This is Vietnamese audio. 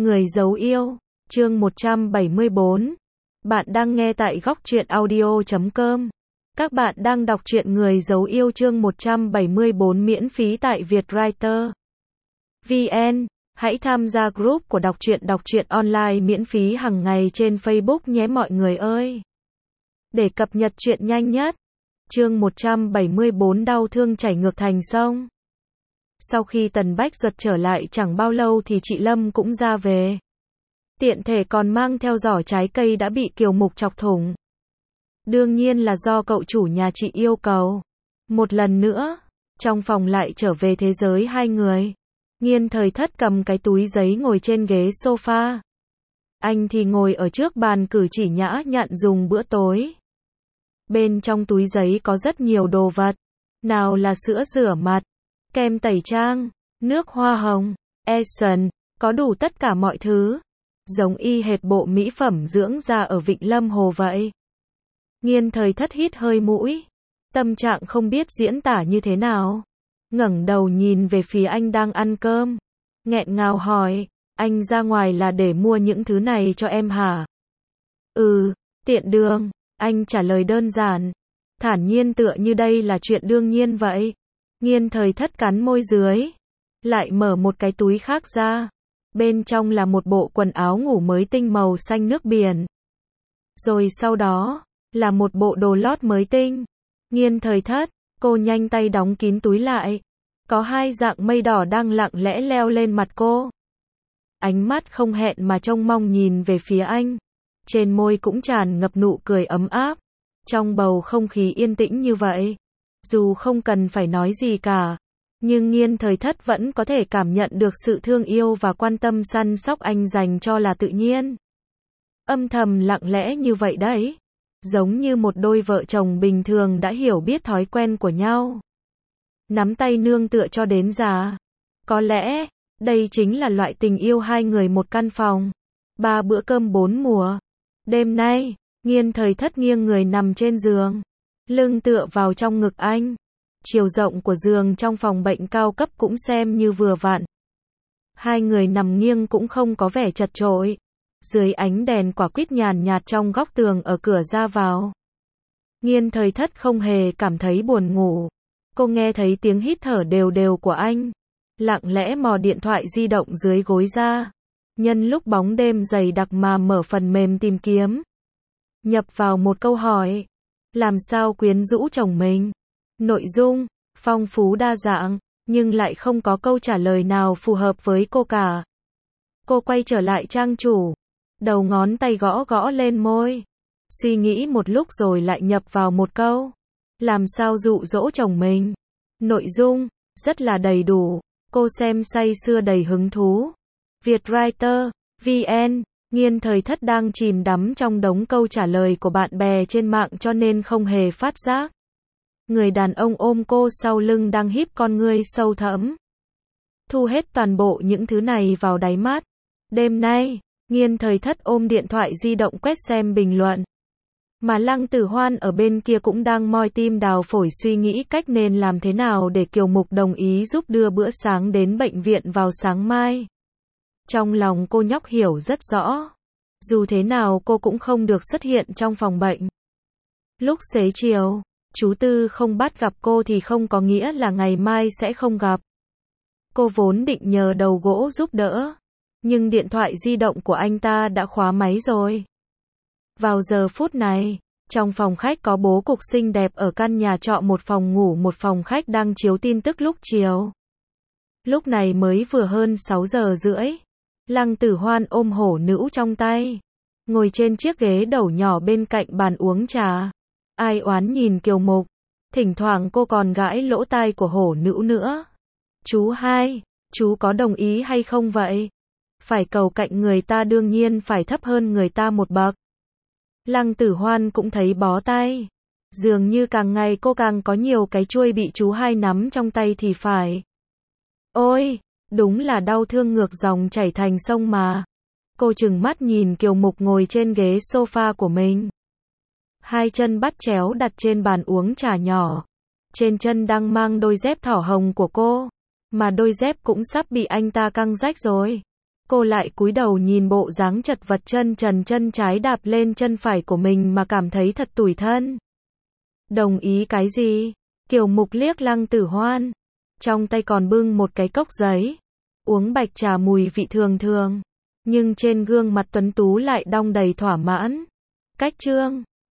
Người giấu yêu, chương 174. Bạn đang nghe tại goctruyện audio.com. Các bạn đang đọc truyện Người giấu yêu chương 174 miễn phí tại Vietwriter VN. Hãy tham gia group của đọc truyện online miễn phí hàng ngày trên Facebook nhé mọi người ơi. Để cập nhật truyện nhanh nhất. Chương 174 đau thương chảy ngược thành sông. Sau khi Tần Bách Duật trở lại chẳng bao lâu thì chị Lâm cũng ra về. Tiện thể còn mang theo giỏ trái cây đã bị Kiều Mục chọc thủng. Đương nhiên là do cậu chủ nhà chị yêu cầu. Một lần nữa, trong phòng lại trở về thế giới hai người. Nghiên Thời Thất cầm cái túi giấy ngồi trên ghế sofa. Anh thì ngồi ở trước bàn cử chỉ nhã nhặn dùng bữa tối. Bên trong túi giấy có rất nhiều đồ vật. Nào là sữa rửa mặt, kem tẩy trang, nước hoa hồng, Essence, có đủ tất cả mọi thứ. Giống y hệt bộ mỹ phẩm dưỡng da ở Vịnh Lâm Hồ vậy. Nghiên Thời Thất hít hơi mũi. Tâm trạng không biết diễn tả như thế nào. Ngẩng đầu nhìn về phía anh đang ăn cơm. Nghẹn ngào hỏi, anh ra ngoài là để mua những thứ này cho em hả? Tiện đường, anh trả lời đơn giản. Thản nhiên tựa như đây là chuyện đương nhiên vậy. Nghiên Thời Thất cắn môi dưới. Lại mở một cái túi khác ra. Bên trong là một bộ quần áo ngủ mới tinh màu xanh nước biển. Rồi sau đó, là một bộ đồ lót mới tinh. Nghiên Thời Thất, cô nhanh tay đóng kín túi lại. Có hai dạng mây đỏ đang lặng lẽ leo lên mặt cô. Ánh mắt không hẹn mà trông mong nhìn về phía anh. Trên môi cũng tràn ngập nụ cười ấm áp. Trong bầu không khí yên tĩnh như vậy, dù không cần phải nói gì cả, nhưng Nghiên Thời Thất vẫn có thể cảm nhận được sự thương yêu và quan tâm săn sóc anh dành cho là tự nhiên. Âm thầm lặng lẽ như vậy đấy. Giống như một đôi vợ chồng bình thường đã hiểu biết thói quen của nhau. Nắm tay nương tựa cho đến già. Có lẽ, đây chính là loại tình yêu hai người một căn phòng. 3 bữa cơm 4 mùa. Đêm nay, Nghiên Thời Thất nghiêng người nằm trên giường. Lưng tựa vào trong ngực anh. Chiều rộng của giường trong phòng bệnh cao cấp cũng xem như vừa vặn. Hai người nằm nghiêng cũng không có vẻ chật chội. Dưới ánh đèn quả quýt nhàn nhạt trong góc tường ở cửa ra vào. Nghiên Thời Thất không hề cảm thấy buồn ngủ. Cô nghe thấy tiếng hít thở đều đều của anh. Lặng lẽ mò điện thoại di động dưới gối ra. Nhân lúc bóng đêm dày đặc mà mở phần mềm tìm kiếm. Nhập vào một câu hỏi. Làm sao quyến rũ chồng mình? Nội dung, phong phú đa dạng, nhưng lại không có câu trả lời nào phù hợp với cô cả. Cô quay trở lại trang chủ. Đầu ngón tay gõ gõ lên môi. Suy nghĩ một lúc rồi lại nhập vào một câu. Làm sao dụ dỗ chồng mình? Nội dung, rất là đầy đủ. Cô xem say sưa đầy hứng thú. Vietwriter VN. Nghiên Thời Thất đang chìm đắm trong đống câu trả lời của bạn bè trên mạng cho nên không hề phát giác. Người đàn ông ôm cô sau lưng đang híp con ngươi sâu thẳm. Thu hết toàn bộ những thứ này vào đáy mắt. Đêm nay, Nghiên Thời Thất ôm điện thoại di động quét xem bình luận. Mà Lăng Tử Hoan ở bên kia cũng đang moi tim đào phổi suy nghĩ cách nên làm thế nào để Kiều Mục đồng ý giúp đưa bữa sáng đến bệnh viện vào sáng mai. Trong lòng cô nhóc hiểu rất rõ. Dù thế nào cô cũng không được xuất hiện trong phòng bệnh. Lúc xế chiều, chú Tư không bắt gặp cô thì không có nghĩa là ngày mai sẽ không gặp. Cô vốn định nhờ đầu gỗ giúp đỡ. Nhưng điện thoại di động của anh ta đã khóa máy rồi. Vào giờ phút này, trong phòng khách có bố cục xinh đẹp ở căn nhà trọ một phòng ngủ một phòng khách đang chiếu tin tức lúc chiều. Lúc này mới vừa hơn 6 giờ rưỡi. Lăng Tử Hoan ôm hổ nữ trong tay. Ngồi trên chiếc ghế đầu nhỏ bên cạnh bàn uống trà. Ai oán nhìn Kiều Mục. Thỉnh thoảng cô còn gãi lỗ tai của hổ nữ nữa. Chú hai, chú có đồng ý hay không vậy? Phải cầu cạnh người ta đương nhiên phải thấp hơn người ta một bậc. Lăng Tử Hoan cũng thấy bó tay. Dường như càng ngày cô càng có nhiều cái chuôi bị chú hai nắm trong tay thì phải. Ôi, đúng là đau thương ngược dòng chảy thành sông mà. Cô trừng mắt nhìn Kiều Mục ngồi trên ghế sofa của mình. Hai chân bắt chéo đặt trên bàn uống trà nhỏ. Trên chân đang mang đôi dép thỏ hồng của cô. Mà đôi dép cũng sắp bị anh ta căng rách rồi. cô lại cúi đầu nhìn bộ dáng chật vật chân trần chân trái đạp lên chân phải của mình mà cảm thấy thật tủi thân. Đồng ý cái gì? Kiều Mục liếc Lăng Tử Hoan. Trong tay còn bưng một cái cốc giấy. Uống bạch trà mùi vị thường thường. Nhưng trên gương mặt tuấn tú lại đong đầy thỏa mãn. Cách Trương.